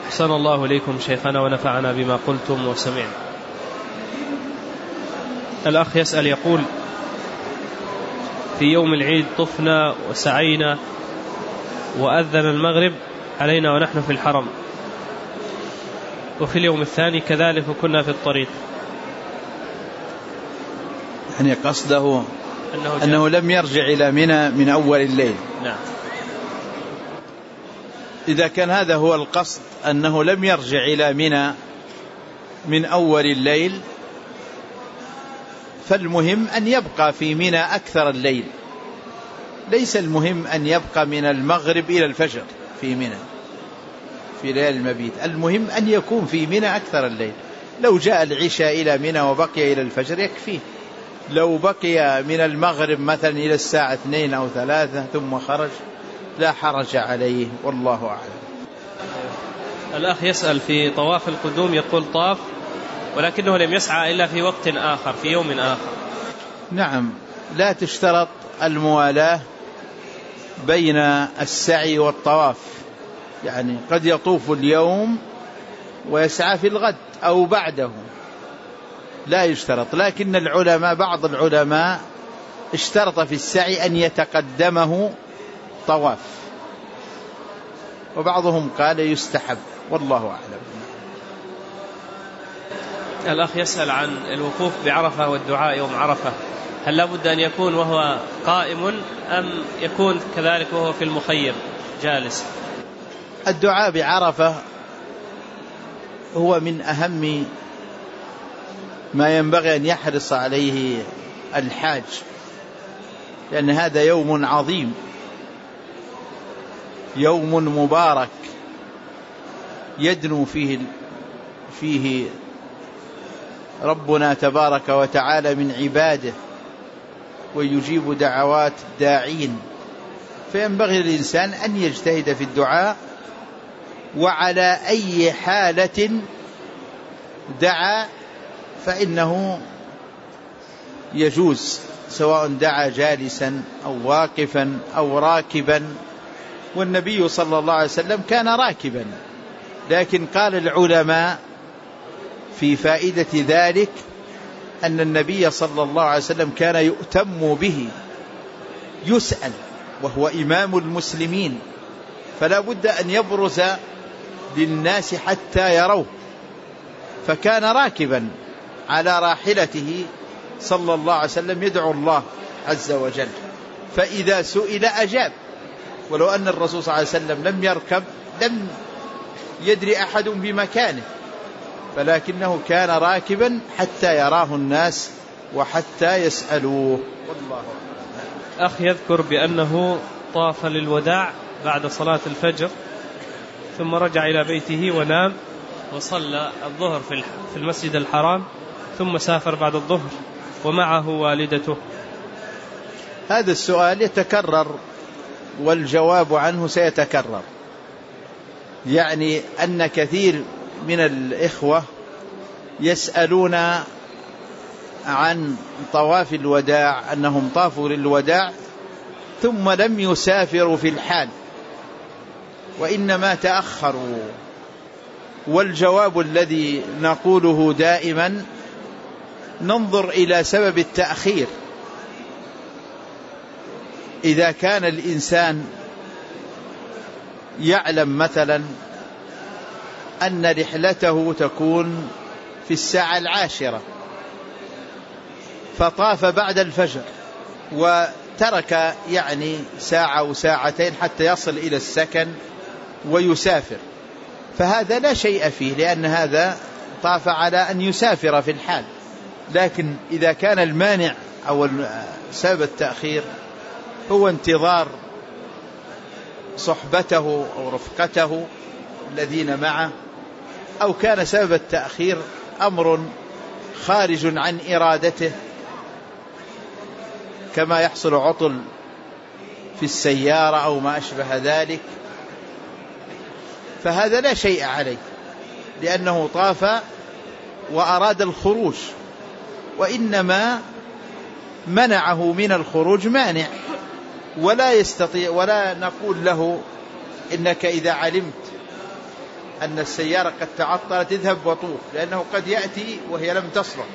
أحسن الله إليكم شيخنا ونفعنا بما قلتم وسمعنا. الأخ يسأل يقول: في يوم العيد طفنا وسعينا وأذن المغرب علينا ونحن في الحرم، وفي اليوم الثاني كذلك وكنا في الطريق. يعني قصده أنه لم يرجع إلى منى من أول الليل. نعم. إذا كان هذا هو القصد أنه لم يرجع إلى منى من أول الليل، فالمهم أن يبقى في منى أكثر الليل، ليس المهم أن يبقى من المغرب إلى الفجر في منى في ليالي المبيت، المهم أن يكون في منى أكثر الليل. لو جاء العشاء إلى منى وبقي إلى الفجر يكفيه، لو بقي من المغرب مثلا إلى الساعة 2 أو 3 ثم خرج لا حرج عليه، والله أعلم. الأخ يسأل في طواف القدوم، يقول: طاف ولكنه لم يسعى إلا في وقت آخر، في يوم آخر. نعم، لا تشترط الموالاة بين السعي والطواف، يعني قد يطوف اليوم ويسعى في الغد أو بعده، لا يشترط. لكن العلماء بعض العلماء اشترط في السعي أن يتقدمه طواف، وبعضهم قال يستحب، والله أعلم. الأخ يسأل عن الوقوف بعرفة والدعاء يوم عرفة، هل لابد أن يكون وهو قائم أم يكون كذلك وهو في المخيم جالس؟ الدعاء بعرفة هو من أهم ما ينبغي أن يحرص عليه الحاج، لأن هذا يوم عظيم، يوم مبارك يدنو فيه ربنا تبارك وتعالى من عباده ويجيب دعوات الداعين، فينبغي للإنسان أن يجتهد في الدعاء، وعلى أي حالة دعا فإنه يجوز، سواء دعا جالسا أو واقفا أو راكبا، والنبي صلى الله عليه وسلم كان راكبا. لكن قال العلماء في فائدة ذلك أن النبي صلى الله عليه وسلم كان يؤتم به، يسأل وهو إمام المسلمين، فلا بد أن يبرز للناس حتى يروه، فكان راكبا على راحلته صلى الله عليه وسلم يدعو الله عز وجل، فإذا سئل أجاب. ولو أن الرسول صلى الله عليه وسلم لم يركب لم يدري أحد بمكانه، فلكنه كان راكبا حتى يراه الناس وحتى يسألوه، والله أعلم. أخ يذكر بأنه طاف للوداع بعد صلاة الفجر ثم رجع إلى بيته ونام وصلى الظهر في المسجد الحرام، ثم سافر بعد الظهر ومعه والدته. هذا السؤال يتكرر والجواب عنه سيتكرر، يعني أن كثير من الإخوة يسألون عن طواف الوداع، أنهم طافوا للوداع ثم لم يسافروا في الحال وإنما تأخروا. والجواب الذي نقوله دائما ننظر إلى سبب التأخير. إذا كان الإنسان يعلم مثلا أن رحلته تكون في الساعة 10 فطاف بعد الفجر وترك يعني ساعة أو ساعتين حتى يصل إلى السكن ويسافر، فهذا لا شيء فيه، لأن هذا طاف على أن يسافر في الحال. لكن إذا كان المانع أو سبب التأخير هو انتظار صحبته أو رفقته الذين معه، أو كان سبب التأخير أمر خارج عن إرادته كما يحصل عطل في السيارة أو ما أشبه ذلك، فهذا لا شيء عليه، لأنه طاف وأراد الخروج، وإنما منعه من الخروج مانع، ولا يستطيع، ولا نقول له إنك إذا علمت أن السيارة قد تعطلت اذهب وطوف، لأنه قد يأتي وهي لم تصلح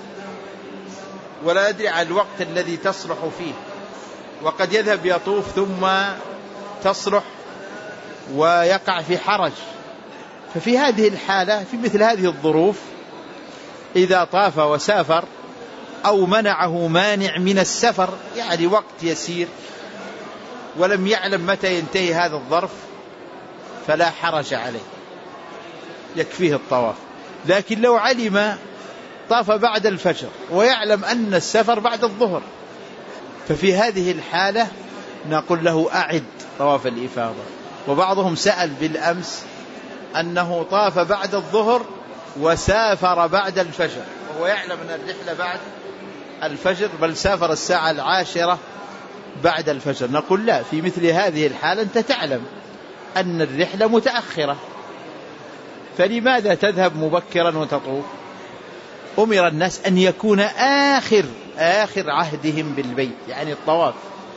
ولا يدري على الوقت الذي تصلح فيه، وقد يذهب يطوف ثم تصلح ويقع في حرج. ففي هذه الحالة، في مثل هذه الظروف، إذا طاف وسافر أو منعه مانع من السفر، يعني وقت يسير ولم يعلم متى ينتهي هذا الظرف، فلا حرج عليه، يكفيه الطواف. لكن لو علم طاف بعد الفجر ويعلم أن السفر بعد الظهر، ففي هذه الحالة نقول له أعد طواف الإفاضة. وبعضهم سأل بالأمس أنه طاف بعد الظهر وسافر بعد الفجر، وهو يعلم أن الرحلة بعد الفجر، بل سافر الساعة 10 بعد الفجر. نقول لا، في مثل هذه الحالة أنت تعلم أن الرحلة متأخرة، فلماذا تذهب مبكرا وتطوف؟ أمر الناس أن يكون آخر عهدهم بالبيت، يعني الطواف،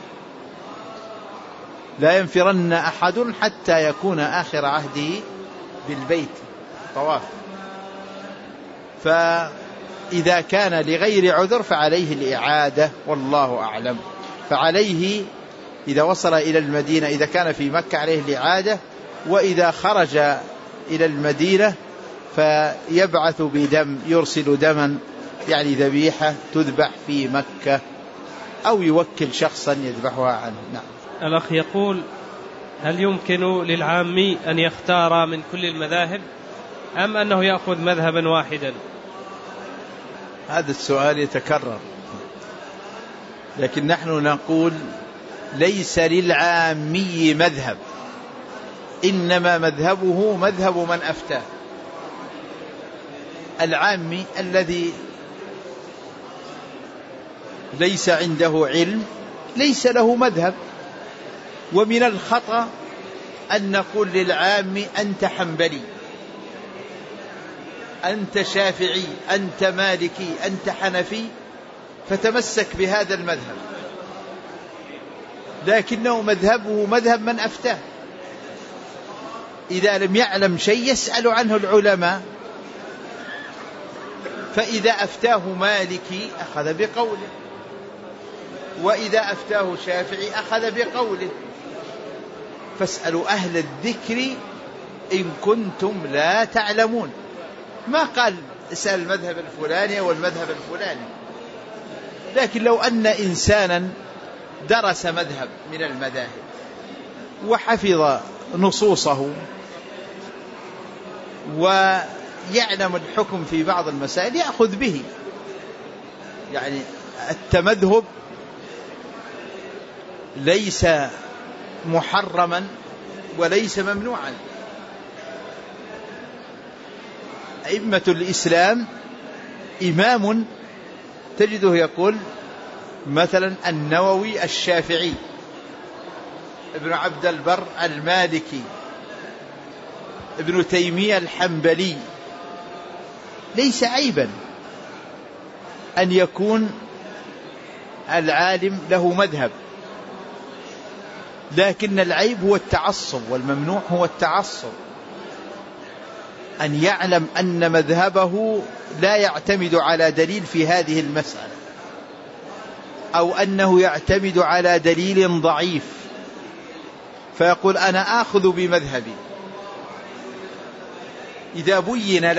لا ينفرن أحد حتى يكون آخر عهده بالبيت طواف. فإذا كان لغير عذر فعليه الإعادة، والله أعلم. فعليه إذا وصل إلى المدينة، إذا كان في مكة عليه الإعادة، وإذا خرج إلى المدينة فيبعث بدم، يرسل دما، يعني ذبيحة تذبح في مكة، أو يوكل شخصا يذبحها عنه. نعم. الأخ يقول: هل يمكن للعامي أن يختار من كل المذاهب أم أنه يأخذ مذهبا واحدا؟ هذا السؤال يتكرر، لكن نحن نقول ليس للعامي مذهب، إنما مذهبه مذهب من أفتاه. العامي الذي ليس عنده علم ليس له مذهب. ومن الخطأ أن نقول للعامي أنت حنبلي، أنت شافعي، أنت مالكي، أنت حنفي، فتمسك بهذا المذهب، لكنه مذهبه مذهب من أفتاه. إذا لم يعلم شيء يسأل عنه العلماء، فإذا أفتاه مالكي أخذ بقوله، وإذا أفتاه شافعي أخذ بقوله. فاسألوا أهل الذكر إن كنتم لا تعلمون. ما قال اسأل المذهب الفلاني والمذهب الفلاني. لكن لو أن إنسانا درس مذهب من المذاهب وحفظ نصوصه ويعلم الحكم في بعض المسائل يأخذ به. يعني التمذهب ليس محرما وليس ممنوعا. أئمة الإسلام إمام تجده يقول مثلا النووي الشافعي، ابن عبد البر المالكي، ابن تيمية الحنبلي. ليس عيبا أن يكون العالم له مذهب، لكن العيب هو التعصب، والممنوع هو التعصب. أن يعلم أن مذهبه لا يعتمد على دليل في هذه المسألة، أو أنه يعتمد على دليل ضعيف، فيقول أنا آخذ بمذهبي. إذا بين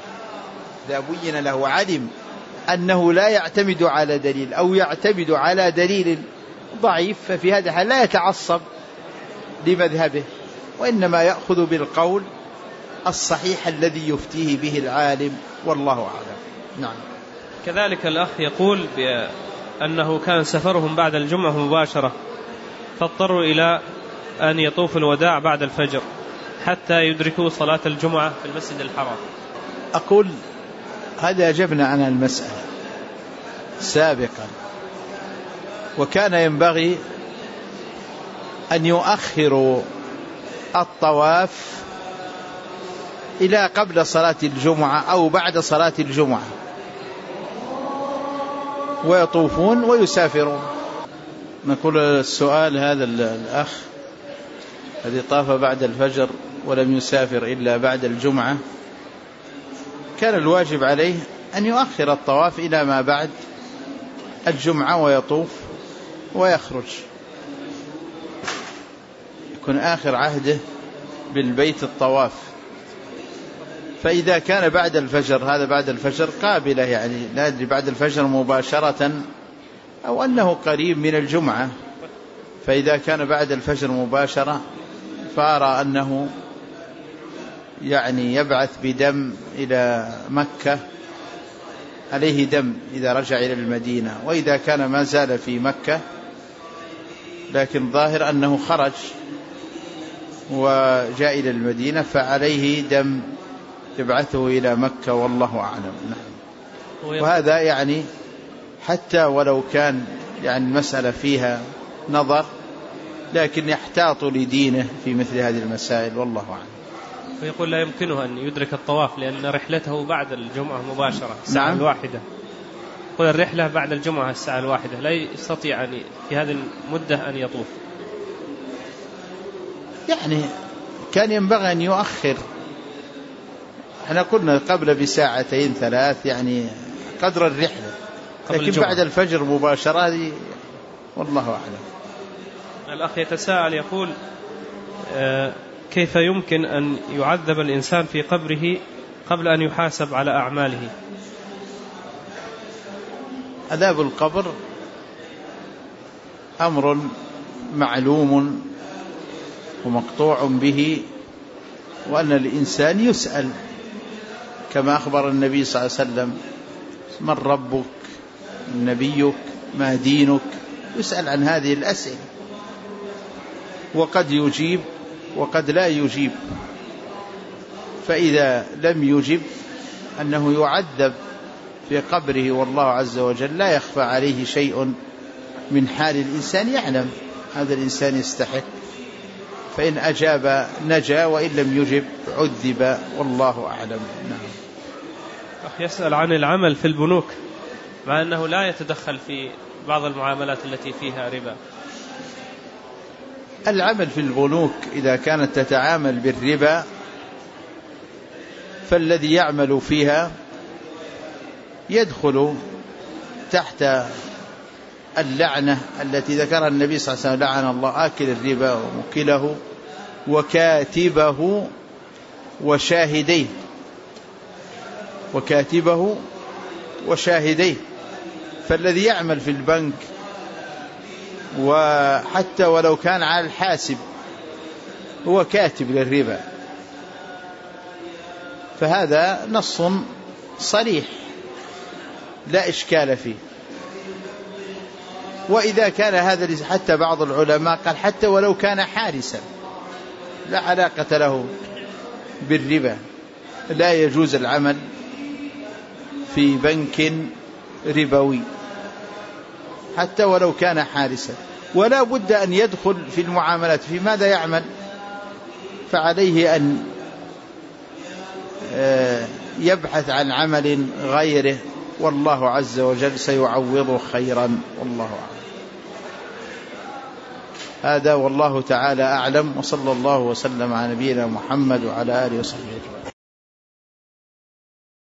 له وعلم أنه لا يعتمد على دليل أو يعتمد على دليل ضعيف، ففي هذا الحال لا يتعصب لمذهبه، وإنما يأخذ بالقول الصحيح الذي يفتيه به العالم، والله أعلم. نعم. كذلك الأخ يقول بأنه كان سفرهم بعد الجمعة مباشرة، فاضطروا إلى أن يطوفوا الوداع بعد الفجر حتى يدركوا صلاة الجمعة في المسجد الحرام. أقول هذا أجبنا عن المسألة سابقا، وكان ينبغي أن يؤخروا الطواف إلى قبل صلاة الجمعة أو بعد صلاة الجمعة، ويطوفون ويسافرون. نقول السؤال هذا الأخ الذي طاف بعد الفجر ولم يسافر إلا بعد الجمعة كان الواجب عليه أن يؤخر الطواف إلى ما بعد الجمعة ويطوف ويخرج، يكون آخر عهده بالبيت الطواف. فإذا كان بعد الفجر، هذا بعد الفجر قابلة، يعني لا أدري بعد الفجر مباشرة أو أنه قريب من الجمعة، فإذا كان بعد الفجر مباشرة فأرى أنه يعني يبعث بدم إلى مكة، عليه دم إذا رجع إلى المدينة. وإذا كان ما زال في مكة لكن ظاهر أنه خرج وجاء إلى المدينة فعليه دم يبعثه إلى مكة، والله أعلم. وهذا يعني حتى ولو كان يعني المسألة فيها نظر لكن يحتاط لدينه في مثل هذه المسائل، والله أعلم. ويقول لا يمكنه أن يدرك الطواف لأن رحلته بعد الجمعة مباشرة الساعة الواحدة. يقول الرحلة بعد الجمعة الساعة الواحدة، لا يستطيع أن في هذه المدة أن يطوف. يعني كان ينبغي أن يؤخر، احنا قلنا قبل بساعتين ثلاث يعني قدر الرحلة، لكن بعد الفجر مباشرة هذه والله أعلم. الأخ يتساءل يقول كيف يمكن أن يعذب الإنسان في قبره قبل أن يحاسب على أعماله؟ عذاب القبر أمر معلوم ومقطوع به، وأن الإنسان يسأل كما أخبر النبي صلى الله عليه وسلم: من ربك؟ من نبيك؟ ما دينك؟ يسأل عن هذه الأسئلة، وقد يجيب وقد لا يجيب. فإذا لم يجب أنه يعذب في قبره، والله عز وجل لا يخفى عليه شيء من حال الإنسان، يعلم هذا الإنسان يستحق، فإن أجاب نجا وإن لم يجب عذب، والله أعلم. نعم. يسأل عن العمل في البنوك مع أنه لا يتدخل في بعض المعاملات التي فيها ربا. العمل في البنوك إذا كانت تتعامل بالربا فالذي يعمل فيها يدخل تحت اللعنة التي ذكرها النبي صلى الله عليه وسلم: لعن الله آكل الربا وموكله وكاتبه وشاهديه. وكاتبه وشاهديه. فالذي يعمل في البنك وحتى ولو كان على الحاسب هو كاتب للربا، فهذا نص صريح لا إشكال فيه. وإذا كان هذا، حتى بعض العلماء قال حتى ولو كان حارسا لا علاقة له بالربا، لا يجوز العمل في بنك ربوي حتى ولو كان حارسا. ولا بد أن يدخل في المعاملات. في ماذا يعمل؟ فعليه أن يبحث عن عمل غيره، والله عز وجل سيعوضه خيرا، والله أعلم. هذا والله تعالى أعلم، وصلى الله وسلم على نبينا محمد وعلى آله وصحبه أجمعين.